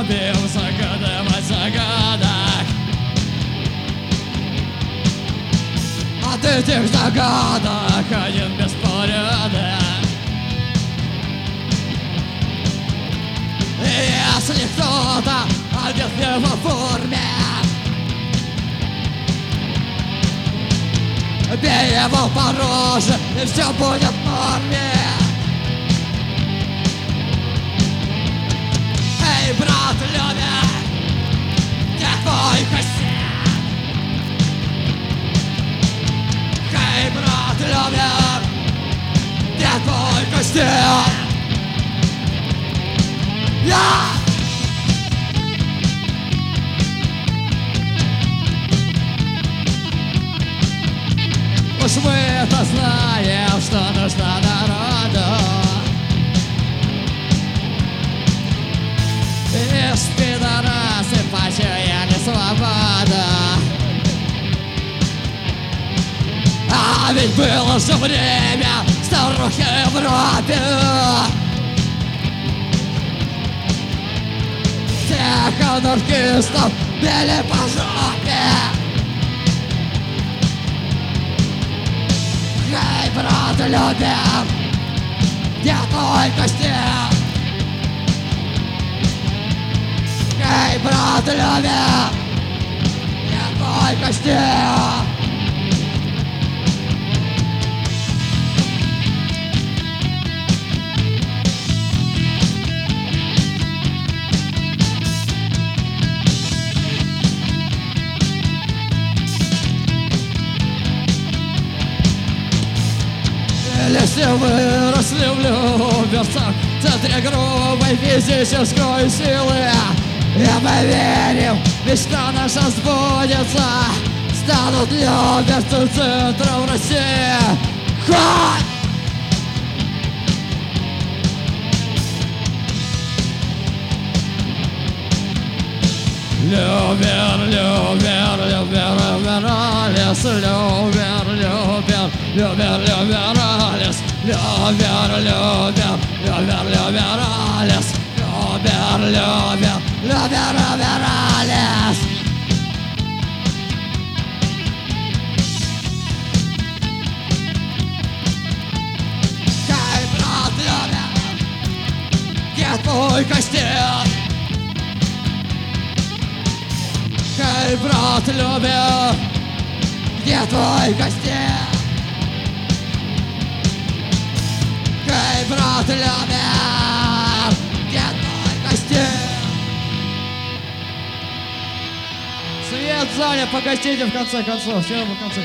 любим загадывать загадок от этих загадок один беспорядок. И если кто-то одет в его форме, бей его по роже, и все будет в норме. Эй, брат, любит, где твой костяк? Эй, брат, любит, где твой костяк? Уж мы-то знаем, что нужно народу. Из пидорасы почуяли свободу. А ведь было же время старухи в Европе. Всех анархистов били по жопе. Эй, брат, любим, где твой костяк? Эй, брат, любим, где твой костяк? Если выросли в Люберцах, в центре грубой физической силы, и мы верим, мечта наша сбудется, станут люберцы центром России. Хоть! Любер, любер, любер, любералис, любер, любер, любер, любералис, любер, любер, любер, любералис, любер, любер, любер, любералис. Эй, брат, любер, где твой костяк? Эй, брат, любит, где твой костяк? Эй, брат, любит, где твой костяк? Свет в зале, погостите в конце концов, все в конце.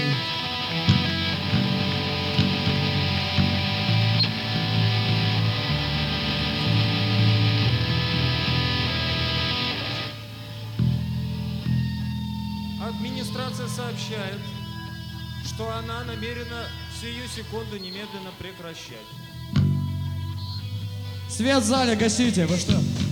Администрация сообщает, что она намерена сию секунду немедленно прекращать. Свет в зале, гасите, вы что?